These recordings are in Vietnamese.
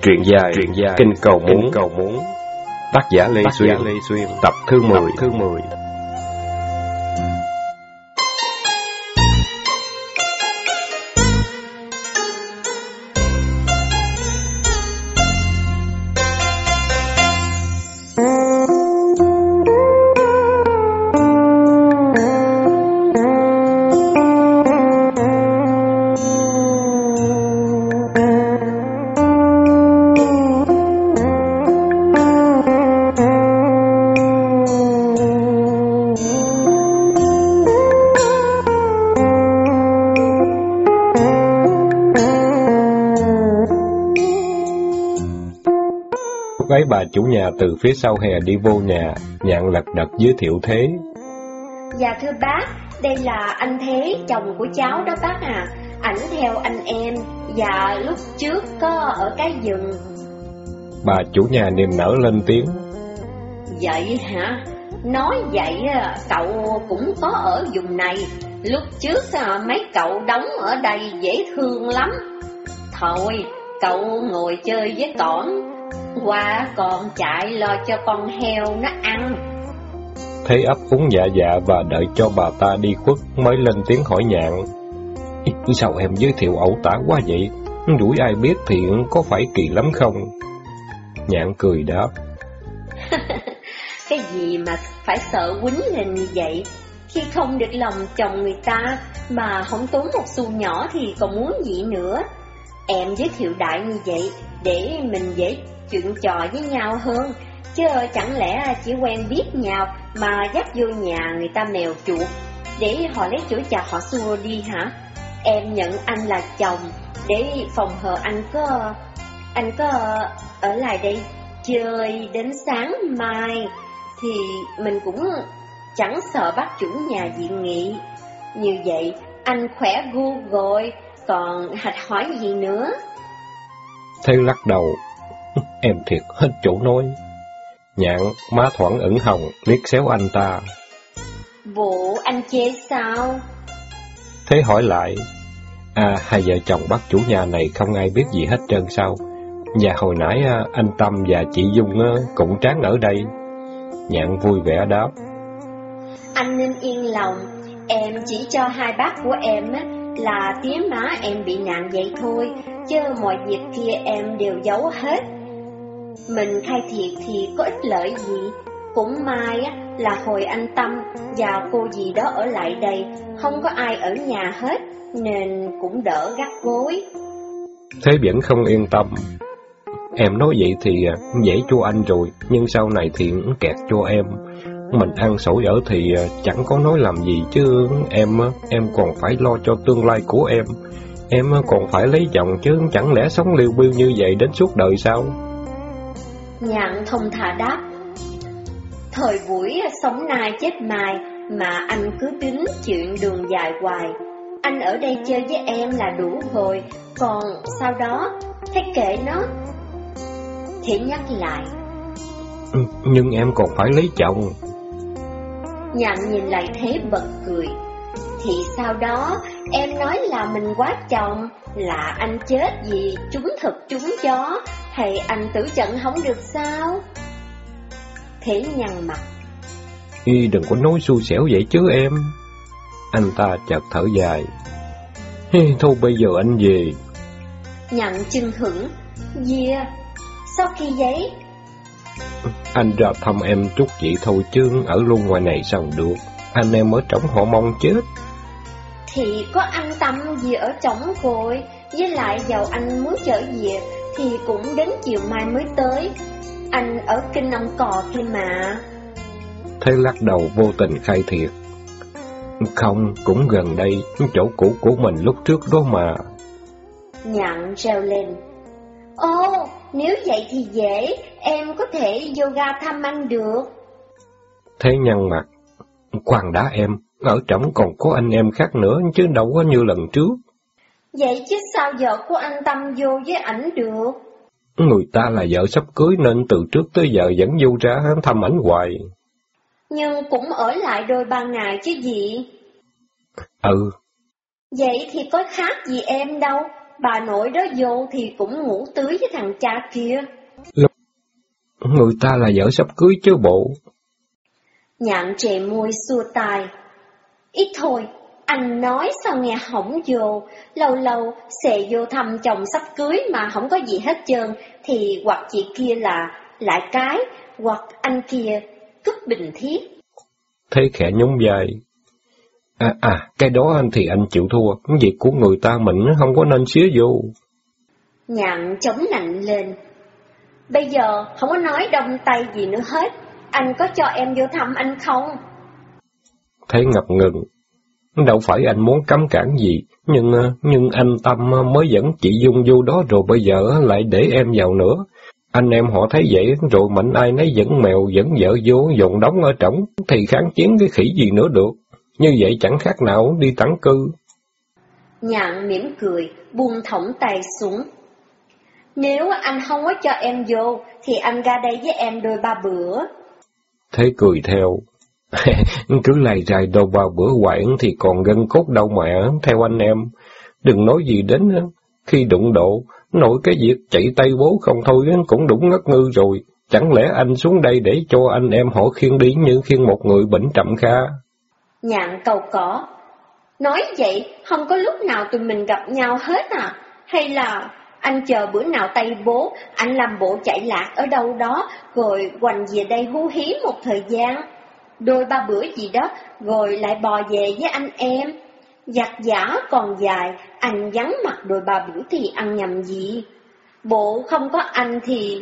Truyện dài Kinh Cầu Muốn. Tác giả Lê Xuyên. Tập thứ 10. Ấy bà chủ nhà từ phía sau hè đi vô nhà, Nhạn lật đật giới thiệu Thế. Dạ thưa bác, đây là anh Thế, chồng của cháu đó bác à. Ảnh theo anh em, và lúc trước có ở cái rừng. Bà chủ nhà niềm nở lên tiếng. Vậy hả? Nói vậy cậu cũng có ở vùng này. Lúc trước mấy cậu đóng ở đây dễ thương lắm. Thôi, cậu ngồi chơi với cỏn, qua còn chạy lo cho con heo nó ăn. Thế ấp úng dạ và đợi cho bà ta đi khuất mới lên tiếng hỏi Nhạn. Sao em giới thiệu ẩu tả quá vậy? Đuổi ai biết thì có phải kỳ lắm không? Nhạn cười đáp. Cái gì mà phải sợ quýnh lên như vậy? Khi không được lòng chồng người ta mà không tốn một xu nhỏ thì còn muốn gì nữa. Em giới thiệu đại như vậy để mình dễ chuyện trò với nhau hơn, chứ chẳng lẽ chỉ quen biết nhau mà dắt vô nhà người ta mèo chuột để họ lấy chỗ chà họ xua đi hả? Em nhận anh là chồng để phòng hờ anh có ở lại đây chơi đến sáng mai thì mình cũng chẳng sợ bác chủ nhà dị nghị. Như vậy anh khỏe gu rồi, còn hạch hỏi gì nữa? Thế lắc đầu. Em thiệt hết chỗ nói. Nhạn má thoảng ửng hồng liếc xéo anh ta. Bộ anh chê sao? Thế hỏi lại. Hai vợ chồng bác chủ nhà này không ai biết gì hết trơn sao? Và hồi nãy anh Tâm và chị Dung cũng trán ở đây. Nhạn vui vẻ đáp. Anh nên yên lòng, em chỉ cho hai bác của em là tía má em bị nạn vậy thôi, chứ mọi việc kia em đều giấu hết. Mình khai thiệt thì có ích lợi gì. Cũng may là hồi anh Tâm và cô gì đó ở lại đây, không có ai ở nhà hết, nên cũng đỡ gắt gối. Thế vẫn không yên tâm. Em nói vậy thì dễ cho anh rồi, nhưng sau này thì kẹt cho em. Mình ăn sổi ở thì chẳng có nói làm gì, chứ em còn phải lo cho tương lai của em. Em còn phải lấy chồng chứ, chẳng lẽ sống liêu biêu như vậy đến suốt đời sao? Nhạn thông thả đáp. Thời buổi sống nay chết mai mà anh cứ tính chuyện đường dài hoài. Anh ở đây chơi với em là đủ rồi, còn sau đó thế kệ nó. Thế nhắc lại. Nhưng em còn phải lấy chồng. Nhạn nhìn lại Thế bật cười. Thì sau đó em nói là mình quá chồng, là anh chết vì trúng thực trúng gió, hay anh tử trận không được sao? Thế nhăn mặt. Đừng có nói xui xẻo vậy chứ em. Anh ta chợt thở dài. Thôi bây giờ anh về. Nhặn chưng hửng. Yeah, sao khi vậy? Anh ra thăm em chút vậy thôi chứ ở luôn ngoài này sao được. Anh em ở trỏng họ mong chết. Thì có an tâm gì ở trỏng rồi. Với lại dầu anh muốn trở về thì cũng đến chiều mai mới tới. Anh ở kinh ông cò kia mà. Thế lắc đầu vô tình khai thiệt. Không, cũng gần đây, chỗ cũ của mình lúc trước đó mà. Nhạn reo lên. Ồ, nếu vậy thì dễ, em có thể yoga thăm anh được. Thế nhăn mặt. Khoan đã em, ở trỏng còn có anh em khác nữa chứ đâu có như lần trước. Vậy chứ sao vợ của anh Tâm vô với ảnh được? Người ta là vợ sắp cưới nên từ trước tới giờ vẫn vô ra thăm ảnh hoài. Nhưng cũng ở lại đôi ba ngày chứ gì. Ừ. Vậy thì có khác gì em đâu, bà nội đó vô thì cũng ngủ tưới với thằng cha kia. Người ta là vợ sắp cưới chứ bộ. Nhạn trề môi xua tay. Ít thôi, anh nói sao nghe hổng vô, lâu lâu xề vô thăm chồng sắp cưới mà không có gì hết trơn, thì hoặc chị kia là lại cái, hoặc anh kia cúp bình thiết. Thế khẽ nhún vai. Cái đó anh thì anh chịu thua, việc của người ta mình không có nên xía vô. Nhạn chống nạnh lên. Bây giờ không có nói đông tay gì nữa hết, anh có cho em vô thăm anh không? Thế ngập ngừng. Đâu phải anh muốn cấm cản gì, nhưng anh Tâm mới dẫn chị Dung vô đó rồi bây giờ lại để em vào nữa. Anh em họ thấy vậy rồi mạnh ai nấy dẫn mèo dẫn vợ vô dồn đóng ở trỏng thì kháng chiến cái khỉ gì nữa được. Như vậy chẳng khác nào đi tản cư. Nhạn mỉm cười, buông thõng tay xuống. Nếu anh không có cho em vô thì anh ra đây với em đôi ba bữa. Thế cười theo. Cứ lầy dài đâu ba bữa hoài thì còn gân cốt đâu mẹ, theo anh em. Đừng nói gì đến khi đụng độ, nội cái việc chạy tay bố không thôi cũng đủ ngất ngư rồi. Chẳng lẽ anh xuống đây để cho anh em họ khiêng đi như khiêng một người bệnh trầm kha? Nhạn cầu cỏ. Nói vậy, không có lúc nào tụi mình gặp nhau hết à? Hay là anh chờ bữa nào tay bố, anh làm bộ chạy lạc ở đâu đó, rồi hoành về đây hú hí một thời gian, đôi ba bữa gì đó, rồi lại bò về với anh em. Giặt giã còn dài, anh vắng mặt đôi ba bữa thì ăn nhầm gì? Bộ không có anh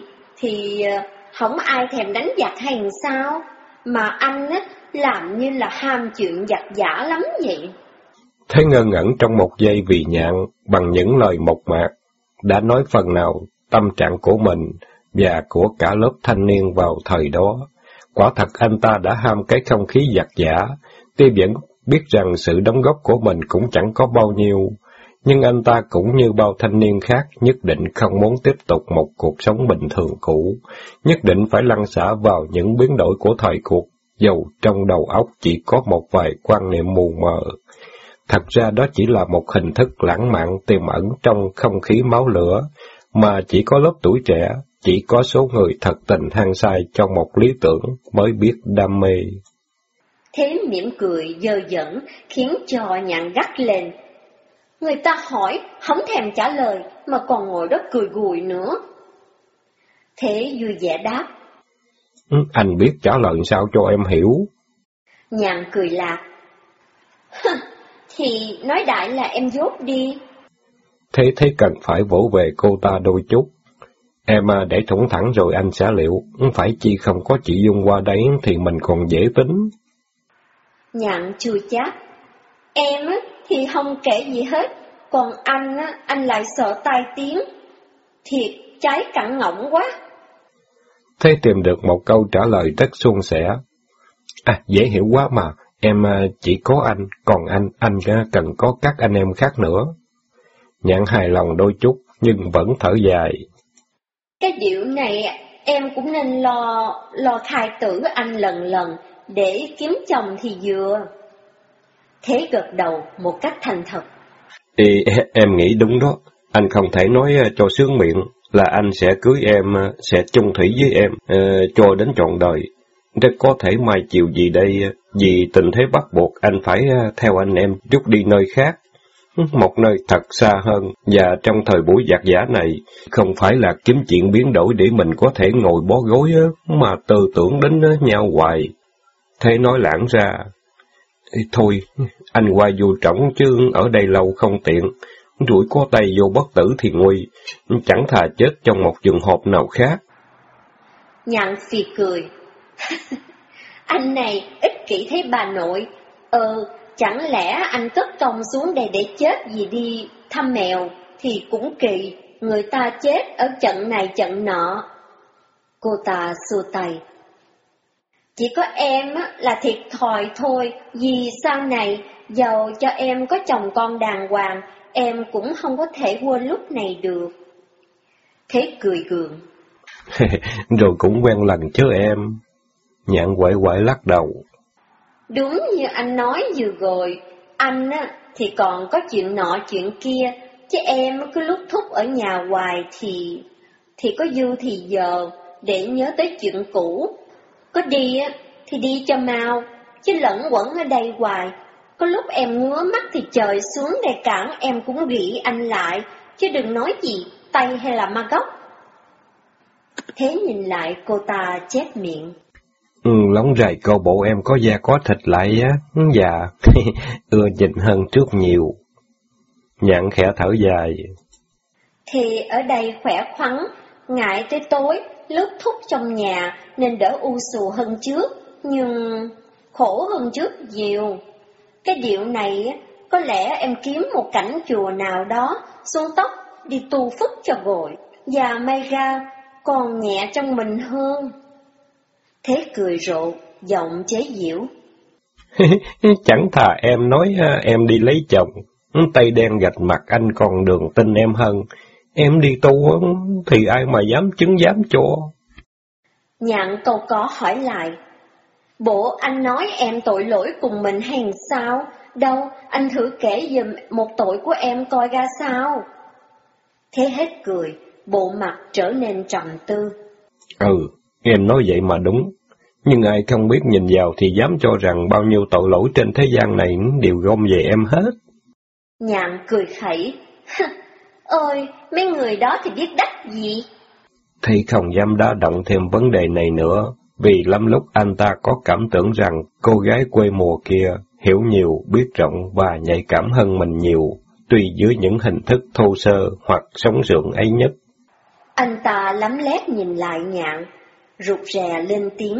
thì không ai thèm đánh giặt hay sao? Mà anh á, làm như là ham chuyện giặt giã lắm vậy. Thế ngơ ngẩn trong một giây vì Nhạn bằng những lời mộc mạc đã nói phần nào tâm trạng của mình và của cả lớp thanh niên vào thời đó. Quả thật anh ta đã ham cái không khí giặt giã, tuy vẫn biết rằng sự đóng góp của mình cũng chẳng có bao nhiêu, nhưng anh ta cũng như bao thanh niên khác nhất định không muốn tiếp tục một cuộc sống bình thường cũ, nhất định phải lăn xả vào những biến đổi của thời cuộc, dầu trong đầu óc chỉ có một vài quan niệm mù mờ. Thật ra đó chỉ là một hình thức lãng mạn tiềm ẩn trong không khí máu lửa, mà chỉ có lớp tuổi trẻ, chỉ có số người thật tình hăng say cho một lý tưởng mới biết đam mê. Thế mỉm cười dơ dẫn khiến cho Nhạn gắt lên. Người ta hỏi không thèm trả lời mà còn ngồi đó cười gùi nữa. Thế vui vẻ đáp. Anh biết trả lời sao cho em hiểu. Nhạn cười lạc. Thì nói đại là em dốt đi. Thế cần phải vỗ về cô ta đôi chút. Em để thủng thẳng rồi anh sẽ liệu, phải chi không có chị Dung qua đấy thì mình còn dễ tính. Nhạn chua chát. Em thì không kể gì hết, còn anh lại sợ tai tiếng. Thiệt trái cẳng ngỗng quá. Thế tìm được một câu trả lời rất suôn sẻ. Dễ hiểu quá mà, em chỉ có anh, còn anh cần có các anh em khác nữa. Nhạn hài lòng đôi chút, nhưng vẫn thở dài. Cái điệu này em cũng nên lo khai tử anh lần để kiếm chồng thì vừa. Thế gật đầu một cách thành thật. Thì em nghĩ đúng đó, anh không thể nói cho sướng miệng là anh sẽ cưới em, sẽ chung thủy với em cho đến trọn đời. Rất có thể mai chiều gì đây, vì tình thế bắt buộc anh phải theo anh em rút đi nơi khác, một nơi thật xa hơn, và trong thời buổi giặt giã này, không phải là kiếm chuyện biến đổi để mình có thể ngồi bó gối, mà tư tưởng đến nhau hoài. Thế nói lãng ra, thôi, anh qua vô trỏng chứ ở đây lâu không tiện, rủi có tay vô bất tử thì nguy, chẳng thà chết trong một trường hợp nào khác. Nhạn phì cười. Anh này ích kỷ thấy bà nội. Chẳng lẽ anh cất công xuống đây để chết vì đi thăm mèo thì cũng kỳ, người ta chết ở trận này trận nọ. Cô ta xua tay. Chỉ có em là thiệt thòi thôi, vì sau này dầu cho em có chồng con đàng hoàng, em cũng không có thể quên lúc này được. Thế cười gượng. Rồi cũng quen lần chứ em. Nhạn quậy quậy lắc đầu. Đúng như anh nói vừa rồi, anh thì còn có chuyện nọ chuyện kia, chứ em cứ lúc thúc ở nhà hoài thì có dư thì giờ để nhớ tới chuyện cũ. Có đi á thì đi cho mau, chứ lẫn quẩn ở đây hoài. Có lúc em ngứa mắt thì trời xuống đây cản em cũng gỉ anh lại, chứ đừng nói gì tay hay là ma gốc. Thế nhìn lại cô ta chép miệng. Lóng rày cô bộ em có da có thịt lại á, dạ, ưa nhìn hơn trước nhiều. Nhạn khẽ thở dài. Thì ở đây khỏe khoắn, ngại tới tối, lúc thúc trong nhà nên đỡ u xù hơn trước, nhưng khổ hơn trước nhiều. Cái điệu này, có lẽ em kiếm một cảnh chùa nào đó, xuống tóc, đi tu phức cho gội, và may ra còn nhẹ trong mình hơn. Thế cười rộ, giọng chế giễu. Chẳng thà em nói em đi lấy chồng, tay đen gạch mặt anh còn đường tin em hơn. Em đi tu thì ai mà dám chứng giám cho. Nhạn câu có hỏi lại. Bộ anh nói em tội lỗi cùng mình hay sao? Đâu, anh thử kể giùm một tội của em coi ra sao. Thế hết cười, bộ mặt trở nên trầm tư. Em nói vậy mà đúng. Nhưng ai không biết nhìn vào thì dám cho rằng bao nhiêu tội lỗi trên thế gian này đều gom về em hết. Nhạn cười khẩy. Ôi, mấy người đó thì biết đắc gì. Thì không dám đá động thêm vấn đề này nữa, vì lắm lúc anh ta có cảm tưởng rằng cô gái quê mùa kia hiểu nhiều, biết rộng và nhạy cảm hơn mình nhiều, tuy dưới những hình thức thô sơ hoặc sống sượng ấy nhất. Anh ta lắm lét nhìn lại Nhạn, rụt rè lên tiếng.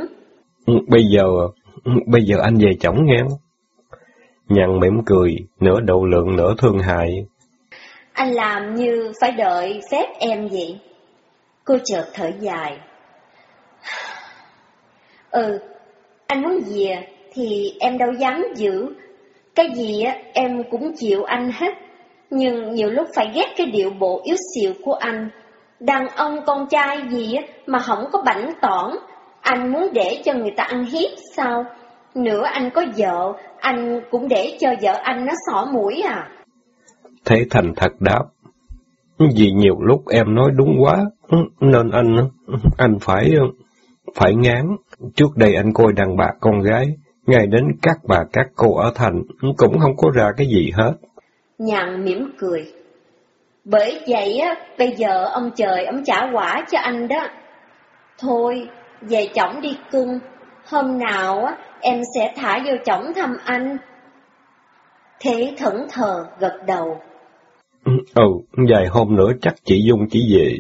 Bây giờ anh về chổng nghe. Nhạn mỉm cười, nửa độ lượng nửa thương hại. Anh làm như phải đợi phép em vậy. Cô chợt thở dài. Anh muốn về thì em đâu dám giữ. Cái gì á em cũng chịu anh hết. Nhưng nhiều lúc phải ghét cái điệu bộ yếu xìu của anh. Đàn ông con trai gì á mà không có bảnh tỏn. Anh muốn để cho người ta ăn hiếp sao? Nữa anh có vợ, anh cũng để cho vợ anh nó xỏ mũi à? Thế thành thật đáp. Vì nhiều lúc em nói đúng quá, nên anh phải ngán. Trước đây anh coi đàn bà con gái, ngay đến các bà các cô ở thành, cũng không có ra cái gì hết. Nhạn mỉm cười. Bởi vậy á, bây giờ ông trời ông trả quả cho anh đó. Thôi, về chổng đi cưng. Hôm nào á, em sẽ thả vô chổng thăm anh. Thế thẫn thờ gật đầu. Vài hôm nữa chắc chị Dung chỉ về.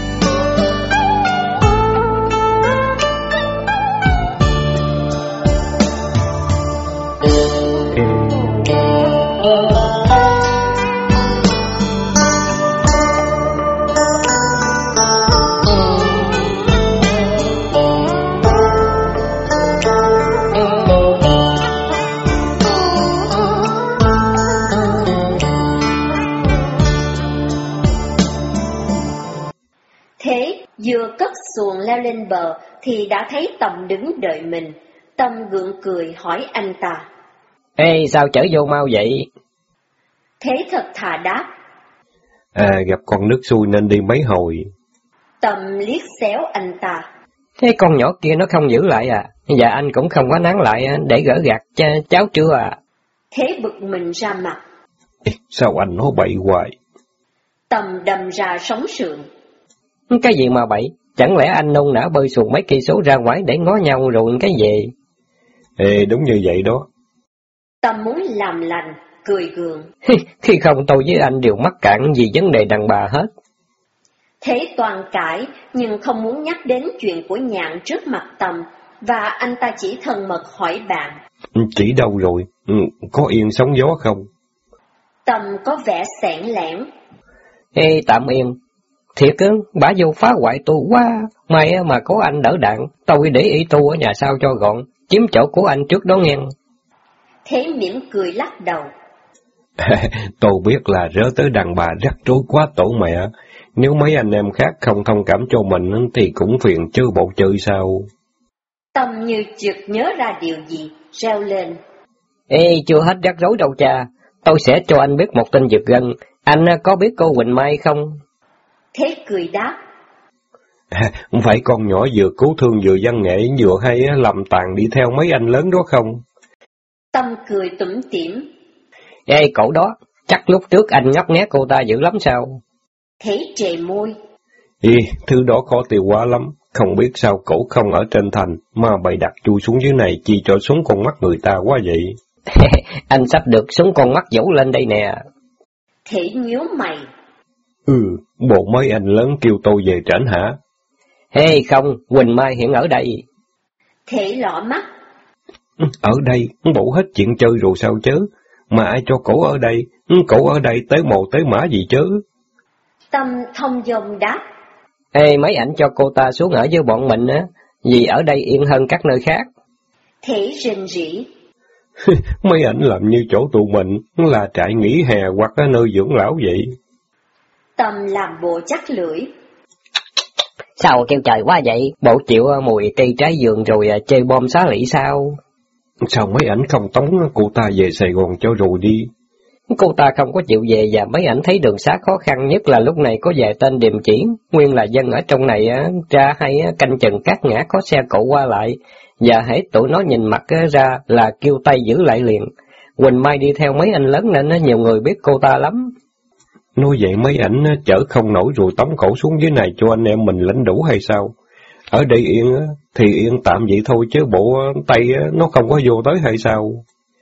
Vừa cất xuồng leo lên bờ thì đã thấy Tâm đứng đợi mình. Tâm gượng cười hỏi anh ta. Ê, sao chở vô mau vậy? Thế thật thà đáp. Gặp con nước xuôi nên đi mấy hồi. Tâm liếc xéo anh ta. Thế con nhỏ kia nó không giữ lại à? Dạ anh cũng không có nán lại để gỡ gạt cháu chưa à? Thế bực mình ra mặt. Sao anh nói bậy hoài? Tâm đâm ra sóng sượng. Cái gì mà bậy? Chẳng lẽ anh nôn nã bơi xuồng mấy cây số ra ngoài để ngó nhau rồi cái gì? Đúng như vậy đó. Tâm muốn làm lành, cười gượng. Khi không tôi với anh đều mắc cạn vì vấn đề đàn bà hết. Thế toàn cãi, nhưng không muốn nhắc đến chuyện của Nhạn trước mặt Tâm, và anh ta chỉ thân mật hỏi bạn. Chỉ đâu rồi? Có yên sóng gió không? Tâm có vẻ xẻn lẻn. Ê, tạm im. Thiệt á, bả vô phá hoại tôi quá. May mà có anh đỡ đạn, tôi để ý tu ở nhà sau cho gọn, chiếm chỗ của anh trước đó nghe. Thế mỉm cười lắc đầu. Tôi biết là rớ tới đàn bà rắc rối quá tổ mẹ. Nếu mấy anh em khác không thông cảm cho mình thì cũng phiền chứ bộ chơi sao. Tâm như chợt nhớ ra điều gì, reo lên. Ê, chưa hết rắc rối đâu cha. Tôi sẽ cho anh biết một tin giật gân. Anh có biết cô Quỳnh Mai không? Thế cười đáp. Phải con nhỏ vừa cứu thương vừa văn nghệ vừa hay làm tàn đi theo mấy anh lớn đó không? Tâm cười tủm tỉm. Ê, cậu đó, chắc lúc trước anh ngấp nghé cô ta dữ lắm sao? Thế trề môi. Thứ đó khó tiêu quá lắm, không biết sao cậu không ở trên thành, mà bày đặt chui xuống dưới này chỉ cho xuống con mắt người ta quá vậy. Anh sắp được xuống con mắt dẫu lên đây nè. Thế nhíu mày. Bộ mấy anh lớn kêu tôi về trển hả? Không, Quỳnh Mai hiện ở đây. Thế lọ mắt. Ở đây, bộ hết chuyện chơi rồi sao chứ? Mà ai cho cổ ở đây? Cổ ở đây tới mồ tới mã gì chứ? Tâm thông dong đáp. Mấy ảnh cho cô ta xuống ở với bọn mình á, vì ở đây yên hơn các nơi khác. Thế rình rỉ. Mấy ảnh làm như chỗ tụi mình là trại nghỉ hè hoặc ở nơi dưỡng lão vậy. Tâm làm bộ chắc lưỡi. Sao kêu trời quá vậy? Bộ chịu mùi cây trái vườn rồi chơi bom xá lị sao? Sao mấy ảnh không tống cô ta về Sài Gòn cho rồi đi? Cô ta không có chịu về và mấy ảnh thấy đường xá khó khăn, nhất là lúc này có vài tên điềm chỉ, nguyên là dân ở trong này ra hay canh chừng các ngã có xe cộ qua lại, và hễ tụi nó nhìn mặt ra là kêu tay giữ lại liền. Quỳnh Mai đi theo mấy anh lớn nên nhiều người biết cô ta lắm. Nói vậy mấy ảnh chở không nổi rồi tống cổ xuống dưới này cho anh em mình lãnh đủ hay sao? Ở đây yên thì yên tạm vậy thôi chứ bộ tay nó không có vô tới hay sao?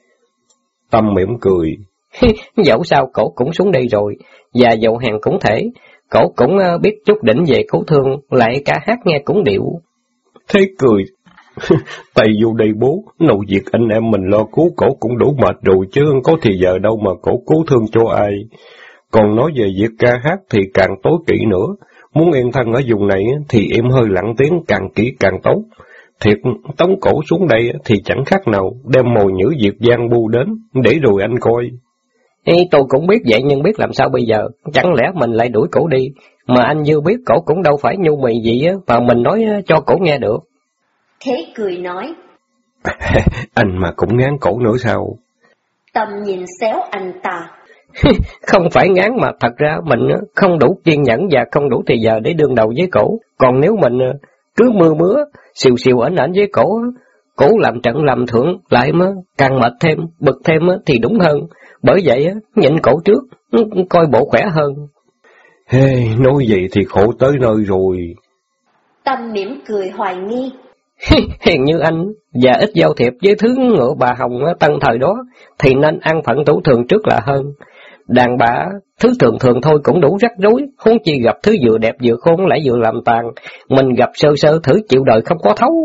Tâm mỉm cười. Dẫu sao cổ cũng xuống đây rồi, và dầu hàng cũng thể, cổ cũng biết chút đỉnh về cứu thương, lại cả hát nghe cũng điệu. Thế cười. Tay vô đây bố, nội việc anh em mình lo cứu cổ cũng đủ mệt rồi chứ có thì giờ đâu mà cổ cứu thương cho ai. Còn nói về việc ca hát thì càng tối kỵ nữa, muốn yên thân ở vùng này thì em hơi lặng tiếng càng kỹ càng tốt. Thiệt, tống cổ xuống đây thì chẳng khác nào đem mồi nhử việc gian bu đến, để rồi anh coi. Tôi cũng biết vậy nhưng biết làm sao bây giờ, chẳng lẽ mình lại đuổi cổ đi, mà anh Dư biết cổ cũng đâu phải nhu mì gì mà mình nói cho cổ nghe được. Thế cười nói. Anh mà cũng ngán cổ nữa sao? Tâm nhìn xéo anh ta. Không phải ngán mà thật ra mình không đủ kiên nhẫn và không đủ thời giờ để đương đầu với cổ. Còn nếu mình cứ mưa mứa, xìu xìu ẩn ẩn với cổ làm trận làm thượng lại mà càng mệt thêm, bực thêm thì đúng hơn. Bởi vậy nhịn cổ trước, coi bộ khỏe hơn. Nói vậy thì khổ tới nơi rồi. Tâm mỉm cười hoài nghi. Hiền như anh và ít giao thiệp với thứ ngựa bà Hồng tân thời đó thì nên ăn phận thủ thường trước là hơn. Đàn bà thứ thường thường thôi cũng đủ rắc rối, huống chi gặp thứ vừa đẹp vừa khôn lại vừa làm tàn. Mình gặp sơ sơ thử chịu đời không có thấu.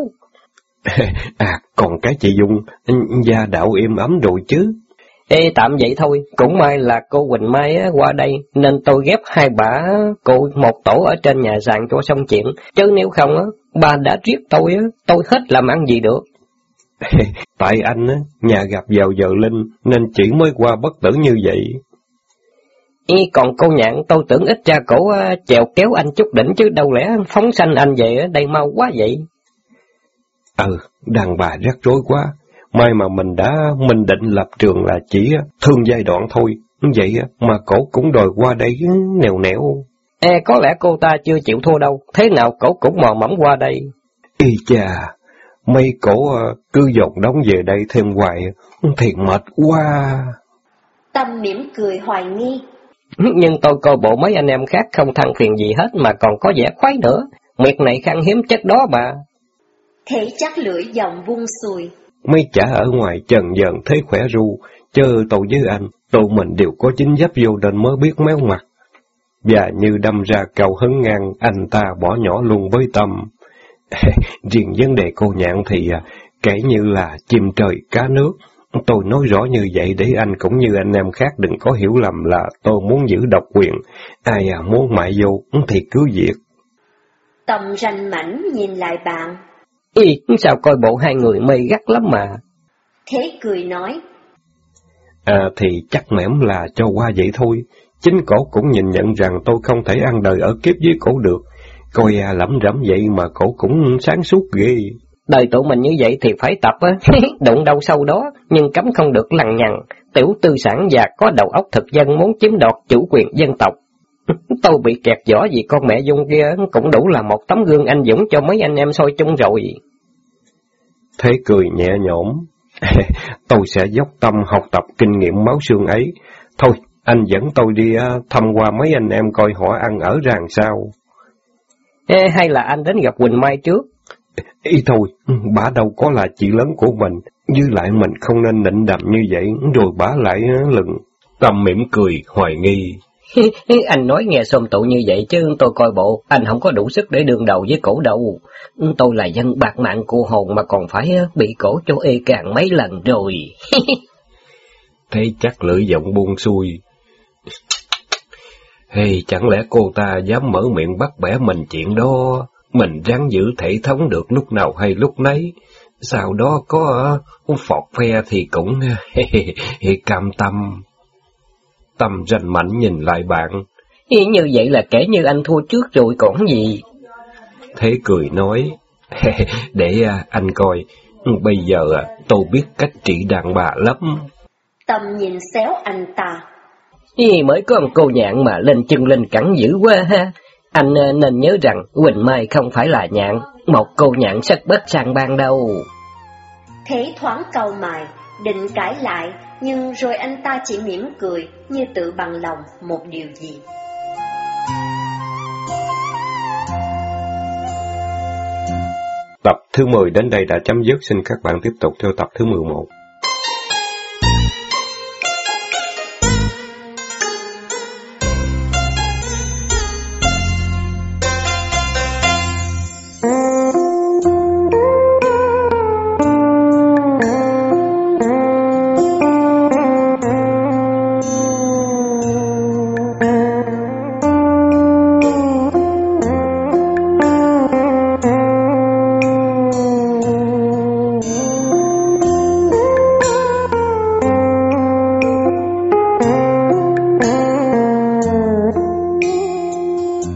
Còn cái chị Dung, gia đạo êm ấm rồi chứ. Tạm vậy thôi, cũng may là cô Quỳnh Mai qua đây, nên tôi ghép hai bả cô một tổ ở trên nhà sàn cho xong chuyện, chứ nếu không bà đã giết tôi hết làm ăn gì được. Tại anh nhà gặp vào giờ linh, nên chỉ mới qua bất tử như vậy. Còn cô Nhạn, tôi tưởng ít ra cổ chèo kéo anh chút đỉnh chứ đâu lẽ phóng sanh anh về đây mau quá vậy. Đàn bà rắc rối quá. May mà mình định lập trường là chỉ thương giai đoạn thôi, vậy mà cổ cũng đòi qua đây nèo nẻo. Có lẽ cô ta chưa chịu thua đâu, thế nào cổ cũng mò mẫm qua đây. Chà, mấy cổ cứ dồn đóng về đây thêm hoài, thì mệt quá. Tâm mỉm cười hoài nghi. Nhưng tôi coi bộ mấy anh em khác không than phiền gì hết mà còn có vẻ khoái nữa, miệt này khan hiếm chất đó mà. Thế chắc lưỡi giọng vung sùi. Mấy chả ở ngoài trần dần thấy khỏe ru, chứ tôi với anh, tụi mình đều có chính giáp vô nên mới biết méo mặt. Và như đâm ra cầu hứng ngang, anh ta bỏ nhỏ luôn với Tâm. Riêng vấn đề cô Nhạn thì kể như là chim trời cá nước. Tôi nói rõ như vậy để anh cũng như anh em khác đừng có hiểu lầm là tôi muốn giữ độc quyền. Ai muốn mại vô thì cứ việc. Tâm ranh mảnh nhìn lại bạn. Sao coi bộ hai người mê gắt lắm mà. Thế cười nói. Thì chắc mẻm là cho qua vậy thôi. Chính cổ cũng nhìn nhận rằng tôi không thể ăn đời ở kiếp với cổ được. Coi lẩm rẩm vậy mà cổ cũng sáng suốt ghê. Đời tụi mình như vậy thì phải tập á, đụng đâu sâu đó, nhưng cấm không được lằng nhằng, tiểu tư sản và có đầu óc thực dân muốn chiếm đoạt chủ quyền dân tộc. Tôi bị kẹt võ vì con mẹ Dung kia cũng đủ là một tấm gương anh dũng cho mấy anh em soi chung rồi. Thế cười nhẹ nhõm. Tôi sẽ dốc tâm học tập kinh nghiệm máu xương ấy. Thôi, anh dẫn tôi đi thăm qua mấy anh em coi họ ăn ở ra sao. Hay là anh đến gặp Quỳnh Mai trước? Ý thôi, bả đâu có là chị lớn của mình, với lại mình không nên nịnh đầm như vậy, rồi bả lại lừng. Tâm mỉm cười, hoài nghi. Anh nói nghe xôm tụ như vậy chứ tôi coi bộ, anh không có đủ sức để đương đầu với cổ đâu. Tôi là dân bạc mạng cô hồn mà còn phải bị cổ cho ê càng mấy lần rồi. Thế chắc lưỡi giọng buông xuôi. Hey, chẳng lẽ cô ta dám mở miệng bắt bẻ mình chuyện đó? Mình ráng giữ thể thống được lúc nào hay lúc nấy. Sau đó có phọt phe thì cũng cam tâm. Tâm rành mảnh nhìn lại bạn. Như vậy là kể như anh thua trước rồi còn gì. Thế cười nói, để anh coi, bây giờ tôi biết cách trị đàn bà lắm. Tâm nhìn xéo anh ta. Mới có một cô nhạn mà lên chân lên cẳng dữ quá ha. Anh nên nhớ rằng Quỳnh Mai không phải là nhạn, một cô nhạn sắc bất sang ban đâu. Thế thoáng cau mày, định cãi lại, nhưng rồi anh ta chỉ mỉm cười như tự bằng lòng một điều gì. Tập thứ 10 đến đây đã chấm dứt, xin các bạn tiếp tục theo tập thứ 11.